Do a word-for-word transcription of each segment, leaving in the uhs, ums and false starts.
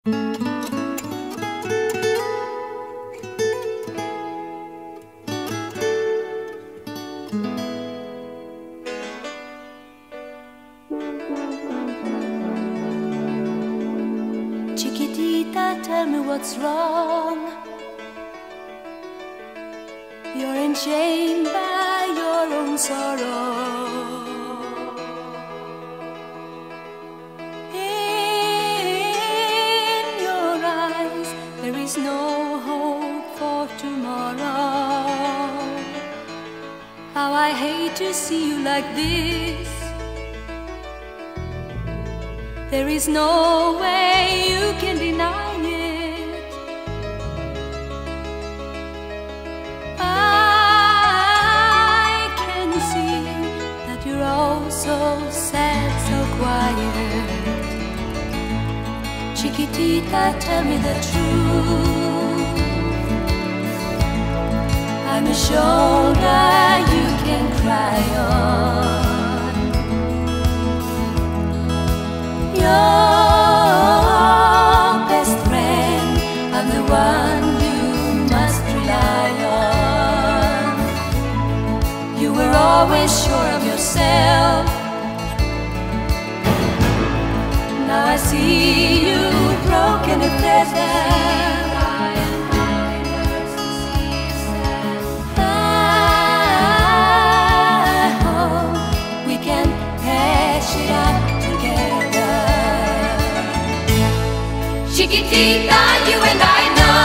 Chiquitita, tell me what's wrong. You're enchained by your own sorrow. In your eyes there is no hope for tomorrow. How I hate to see you like this. There is no way you can deny it. I can see that you're all so sad, so quiet. Chiquitita, tell me the truth. I'm a shoulder you can cry on. Your best friend, I'm the one you must rely on. You were always sure of yourself. Now I see you broken and feathered. I hope we can patch it up. Chiquitita, you and I know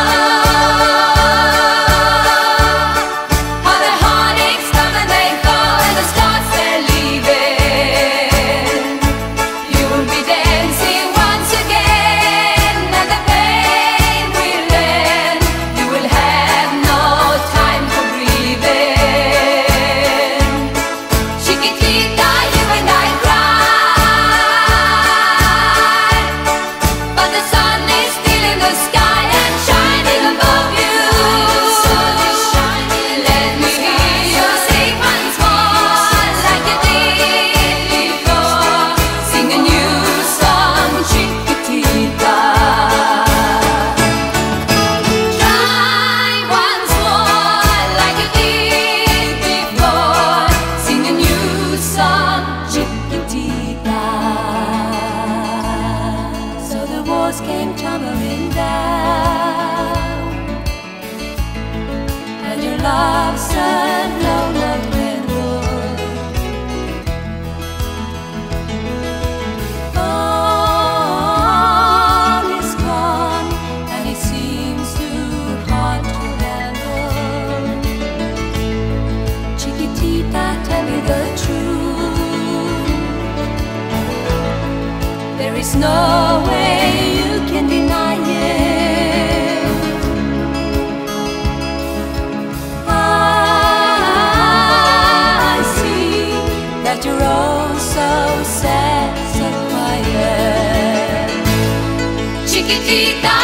how the heartaches come and they go, and the stars they're leaving. You will be dancing once again, and the pain will end. You will have no time for breathing. Chiquitita, you and I cry, but the sun in the sky and shining above you. Let me hear you sing once more like you did before. Sing a new song, Chiquitita. Try once more like you did before. Sing a new song, Chiquitita. So the walls came tumbling down, and your love said no love can roll. All is gone, and it seems too hard to handle. Chiquitita, tell me the truth. There is no way you can deny it. I see that you're all so sad, so quiet. Chiquitita,